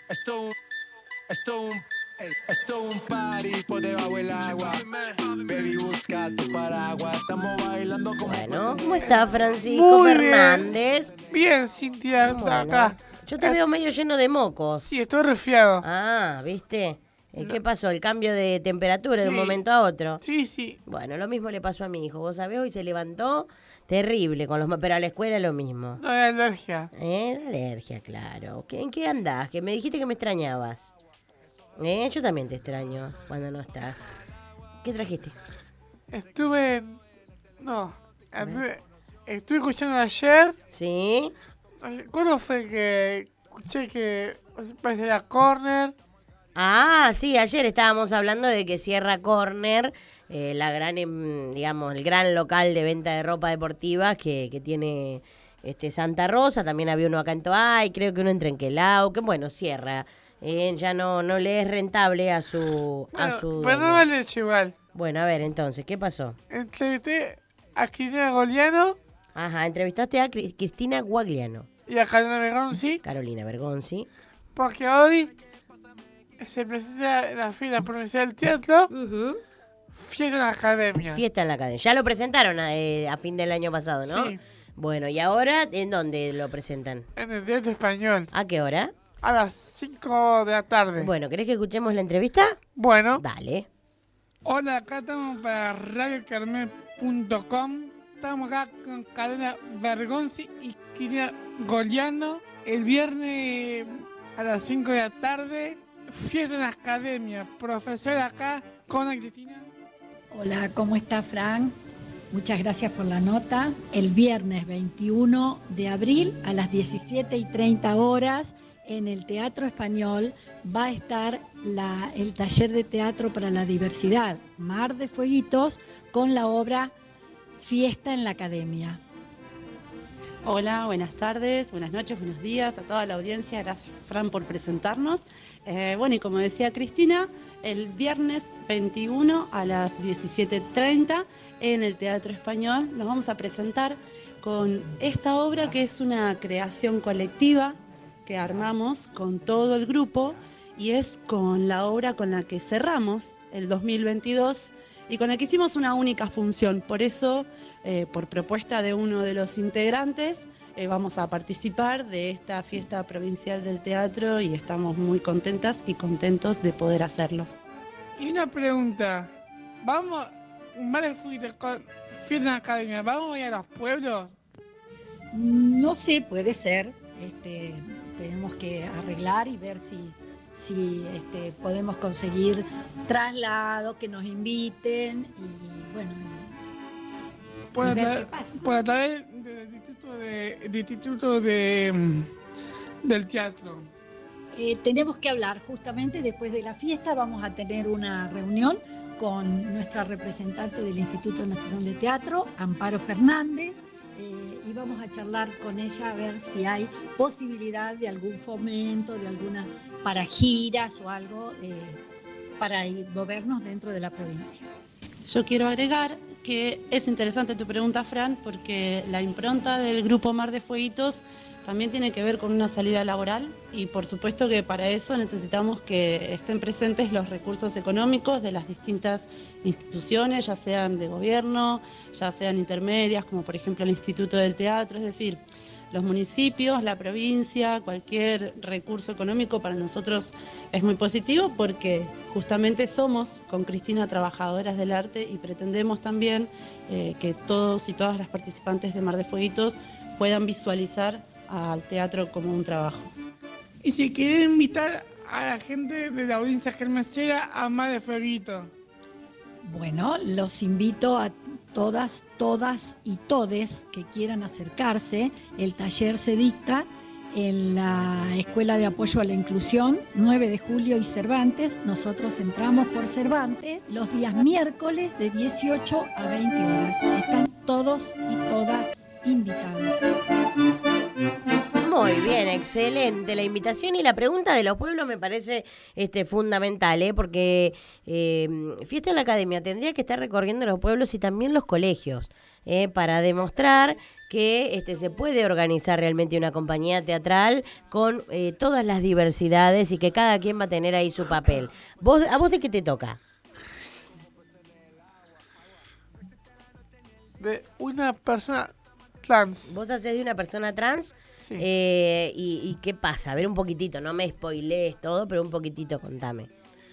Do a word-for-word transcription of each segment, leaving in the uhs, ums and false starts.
Esto, esto, esto un party por debajo del agua. Baby, busca tu paraguas. Estamos bailando como... Bueno, ¿cómo está Francisco Muy Fernández? Bien, bien Cintia, Bueno, está acá. yo te veo medio lleno de mocos. Sí, estoy resfriado. Ah, ¿viste? Eh, ¿Qué pasó? El cambio de temperatura de un Sí. momento a otro. Sí, sí. Bueno, lo mismo le pasó a mi hijo. Vos sabés, hoy se levantó terrible, con los mo- pero a la escuela lo mismo. No hay alergia. ¿Eh? La alergia, claro. ¿Qué- ¿En qué andás? Que me dijiste que me extrañabas. ¿Eh? Yo también te extraño cuando no estás. ¿Qué trajiste? Estuve en... No. Estuve, estuve escuchando ayer. ¿Sí? ¿Cuándo fue que escuché que parece la Corner? Ah, sí, ayer estábamos hablando de que cierra Corner, eh, la gran, em, digamos, el gran local de venta de ropa deportiva que, que tiene este Santa Rosa. También había uno acá en Toay, creo que uno en Trenquelau, que bueno, cierra. Eh, ya no, no le es rentable a su... a Bueno, su pero no dueño. vale igual. Bueno, a ver, entonces, ¿qué pasó? Entrevisté a Cristina Goliano Ajá, entrevistaste a Cri- Cristina Guagliano, y a Carolina Bergonzi Carolina Bergonzi. porque hoy se presenta en la Feria Provincial del Teatro Ujú. Fiesta en la Academia. Fiesta en la academia. Ya lo presentaron a, eh, a fin del año pasado, ¿no? Sí. Bueno, ¿y ahora en dónde lo presentan? En el Teatro Español. ¿A qué hora? A las cinco de la tarde. Bueno, ¿querés que escuchemos la entrevista? Bueno. Dale. Hola, acá estamos para radio carmel punto com. Estamos acá con Carolina Bergonzi y Cristina Goliano. El viernes a las cinco de la tarde, fiesta en la academia. Profesora acá con Cristina. Hola, ¿cómo está Fran? Muchas gracias por la nota. El viernes veintiuno de abril a las diecisiete y treinta horas en el Teatro Español va a estar la- el taller de teatro para la diversidad, Mar de Fueguitos, con la obra Fiesta en la Academia. Hola, buenas tardes, buenas noches, buenos días a toda la audiencia. Gracias, Fran, por presentarnos. Eh, bueno, y como decía Cristina, el viernes veintiuno a las diecisiete treinta en el Teatro Español nos vamos a presentar con esta obra que es una creación colectiva que armamos con todo el grupo y es con la obra con la que cerramos el dos mil veintidós y con la que hicimos una única función. Por eso, eh, por propuesta de uno de los integrantes, eh, vamos a participar de esta fiesta provincial del teatro y estamos muy contentas y contentos de poder hacerlo. Y una pregunta. Vamos, Mar de con fiesta en la academia, ¿vamos a ir a los pueblos? No sé, puede ser. Este, tenemos que arreglar y ver si, si este, podemos conseguir traslado, que nos inviten y bueno, Por y a, ver tra- qué pasa. por a través del Instituto, de, del instituto de, mm, del Teatro. Eh, tenemos que hablar justamente después de la fiesta. Vamos a tener una reunión con nuestra representante del Instituto Nacional de Teatro, Amparo Fernández, eh, y vamos a charlar con ella a ver si hay posibilidad de algún fomento, de alguna para giras o algo eh, para ir, movernos dentro de la provincia. Yo quiero agregar que es interesante tu pregunta, Fran, porque la impronta del Grupo Mar de Fueguitos también tiene que ver con una salida laboral y por supuesto que para eso necesitamos que estén presentes los recursos económicos de las distintas instituciones, ya sean de gobierno, ya sean intermedias, como por ejemplo el Instituto del Teatro, es decir, los municipios, la provincia, cualquier recurso económico para nosotros es muy positivo porque justamente somos con Cristina trabajadoras del arte y pretendemos también eh, que todos y todas las participantes de Mar de Fueguitos puedan visualizar al teatro como un trabajo. Y si quieren invitar a la gente de la audiencia germesera a Mar de Fueguito. Bueno, los invito a todas, todas y todes que quieran acercarse. El taller se dicta en la Escuela de Apoyo a la Inclusión, nueve de julio y Cervantes. Nosotros entramos por Cervantes los días miércoles de dieciocho a veinte horas. Están todos y todas invitados. Muy bien, excelente la invitación y la pregunta de los pueblos me parece este fundamental, ¿eh? Porque eh, Fiesta en la Academia tendría que estar recorriendo los pueblos y también los colegios, ¿eh? Para demostrar que este, se puede organizar realmente una compañía teatral con eh, todas las diversidades y que cada quien va a tener ahí su papel. ¿Vos, ¿A vos de qué te toca? De una persona trans. ¿Vos hacés de una persona trans? Sí. Eh, y, ¿Y qué pasa? A ver un poquitito, no me spoilees todo, pero un poquitito contame.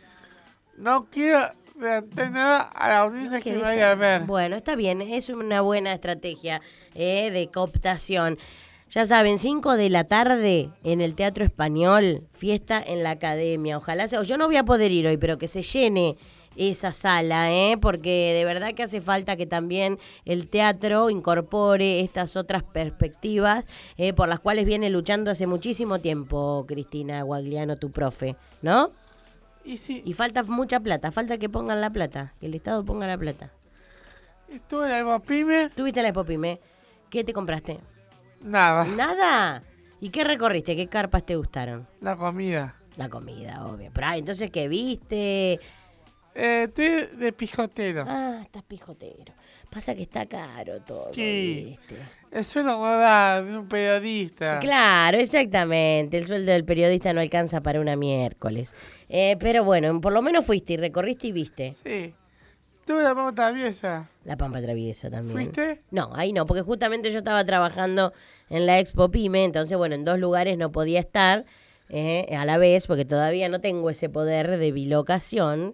No quiero adelantar nada a la audiencia que me ¿Querés vaya a saber? ver. Bueno, está bien, es una buena estrategia eh, de cooptación. Ya saben, cinco de la tarde en el Teatro Español, fiesta en la Academia. Ojalá sea, yo no voy a poder ir hoy, pero que se llene esa sala, ¿eh? Porque de verdad que hace falta que también el teatro incorpore estas otras perspectivas eh, por las cuales viene luchando hace muchísimo tiempo, Cristina Guagliano, tu profe, ¿no? Y sí, Y falta mucha plata, falta que pongan la plata, que el Estado ponga la plata. estuve en la Epopime, ¿Tuviste la Epopime? ¿Qué te compraste? nada. ¿Nada? ¿Y qué recorriste? ¿Qué carpas te gustaron? La comida. La comida, obvio. Pero, ah, entonces, ¿qué viste? Eh, estoy de pijotero. Ah, estás pijotero. Pasa que está caro todo, Sí. ¿viste? El suelo me da de un periodista. Claro, exactamente. El sueldo del periodista no alcanza para una miércoles. Eh, pero bueno, por lo menos fuiste y recorriste y viste. Sí. Tuve la mano traviesa. La Pampa Traviesa también. ¿Fuiste? No, ahí no, porque justamente yo estaba trabajando en la Expo Pyme, entonces, bueno, en dos lugares no podía estar eh, a la vez, porque todavía no tengo ese poder de bilocación,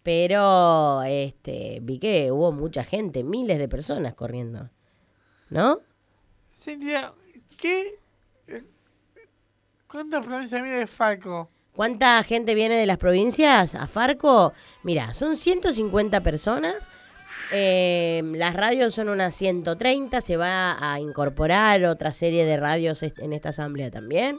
pero este vi que hubo mucha gente, miles de personas corriendo, ¿no? Cintia, ¿qué? eh, ¿Cuántas provincias viene de Falco? ¿Cuánta gente viene de las provincias a Farco? Mira, son ciento cincuenta personas. Eh, las radios son unas ciento treinta. Se va a incorporar otra serie de radios est- en esta asamblea también.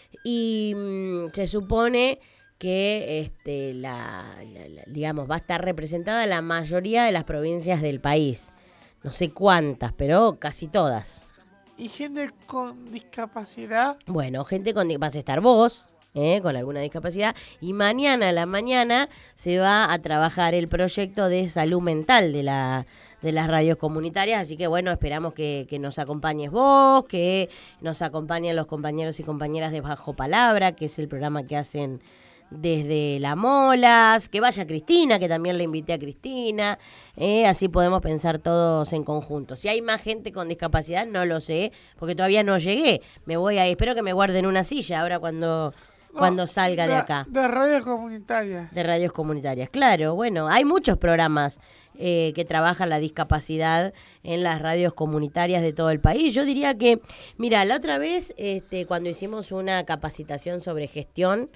Y mm, se supone que este, la, la- la- digamos, va a estar representada la mayoría de las provincias del país. No sé cuántas, pero casi todas. ¿Y gente con discapacidad? Bueno, gente con... di- vas a estar vos, ¿eh? Con alguna discapacidad. Y mañana a la mañana se va a trabajar el proyecto de salud mental de la de las radios comunitarias. Así que bueno, esperamos que, que nos acompañes vos, que nos acompañen los compañeros y compañeras de Bajo Palabra, que es el programa que hacen desde La Molas, que vaya Cristina, que también le invité a Cristina, eh, así podemos pensar todos en conjunto. Si hay más gente con discapacidad, no lo sé, porque todavía no llegué. Me voy a, espero que me guarden una silla ahora cuando, No, cuando salga de acá. De radio comunitaria. De radios comunitarias, claro, bueno, hay muchos programas eh, que trabajan la discapacidad en las radios comunitarias de todo el país. Yo diría que, mira, la otra vez, este, cuando hicimos una capacitación sobre gestión,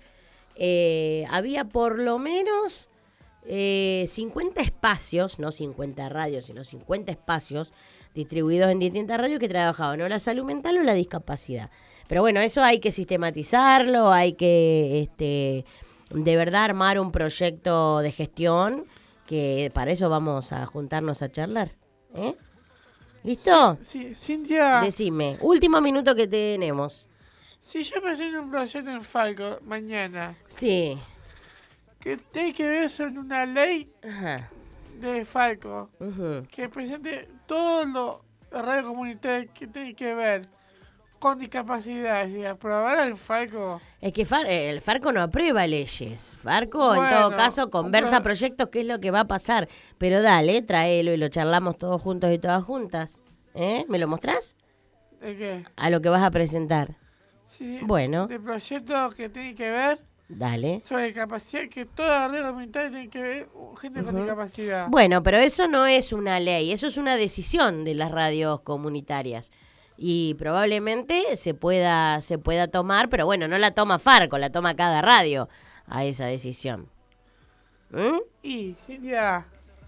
eh, había por lo menos eh, cincuenta espacios, no cincuenta radios, sino cincuenta espacios distribuidos en distintas radios que trabajaban o la salud mental o la discapacidad. Pero bueno, eso hay que sistematizarlo, hay que este, de verdad armar un proyecto de gestión, que para eso vamos a juntarnos a charlar. ¿Eh? ¿Listo? Sí, Cintia, Decime, último minuto que tenemos. si yo presento un proyecto en Falco mañana, Sí. que tiene que ver sobre una ley Ajá. de Falco, Ujú. que presente todo lo radio comunitario que tiene que ver con discapacidad, y aprobará en Falco. Es que Far- el Farco no aprueba leyes. Farco, en Bueno, todo caso, conversa pero- proyectos, qué es lo que va a pasar. Pero dale, tráelo y lo charlamos todos juntos y todas juntas. ¿Eh? ¿Me lo mostrás? ¿De qué? A lo que vas a presentar. Sí, Bueno. de proyectos que tienen que ver Dale. sobre discapacidad, que toda la radio comunitaria tiene que ver uh, gente con Ujú. discapacidad. Bueno, pero eso no es una ley, eso es una decisión de las radios comunitarias. Y probablemente se pueda, se pueda tomar, pero bueno, no la toma Farco, la toma cada radio a esa decisión. ¿Mm? Y, Cintia,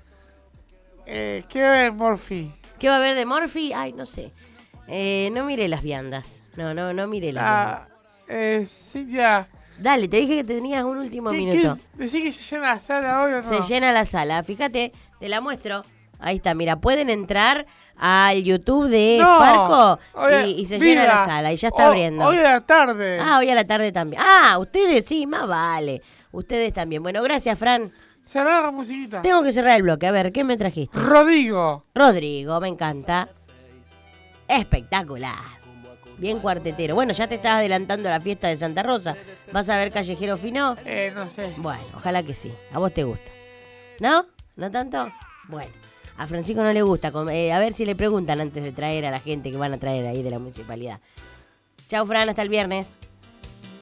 eh, ¿qué ver Morphy? ¿Qué va a haber de Morphy? Ay, no sé. Eh, no miré las viandas. No, no, no miré las viandas. Ah, eh, Cintia, Dale, te dije que tenías un último ¿qué, minuto. qué, ¿decís que se llena la sala hoy o no? Se llena la sala. Fíjate, te la muestro. Ahí está, mira, pueden entrar al YouTube de No, Farco hoy- y, y se mira, llena la sala y ya está ho- abriendo. Hoy a la tarde. Ah, hoy a la tarde también. Ah, ustedes sí, más vale. Ustedes también. Bueno, gracias, Fran. Cerrá la musiquita. Tengo que cerrar el bloque. A ver, ¿qué me trajiste? Rodrigo. Rodrigo, me encanta. Espectacular. Bien cuartetero. Bueno, ya te estás adelantando a la fiesta de Santa Rosa. ¿Vas a ver Callejero Fino? Eh, no sé. Bueno, ojalá que sí. A vos te gusta. ¿No? ¿No tanto? Bueno, a Francisco no le gusta. Eh, a ver si le preguntan antes de traer a la gente que van a traer ahí de la municipalidad. Chau, Fran, hasta el viernes.